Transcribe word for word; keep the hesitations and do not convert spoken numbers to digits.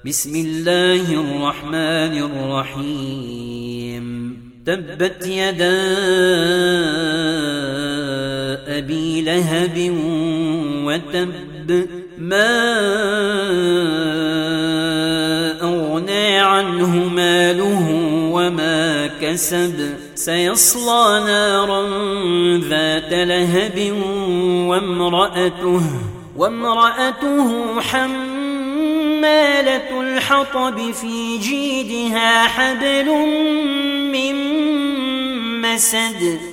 بسم الله الرحمن الرحيم تبت يدا أبي لهب وتب ما أغنى عنه ماله وما كسب سيصلى نارا ذات لهب وامرأته وامرأته حمالة الحطب في جيدها حبل من مسد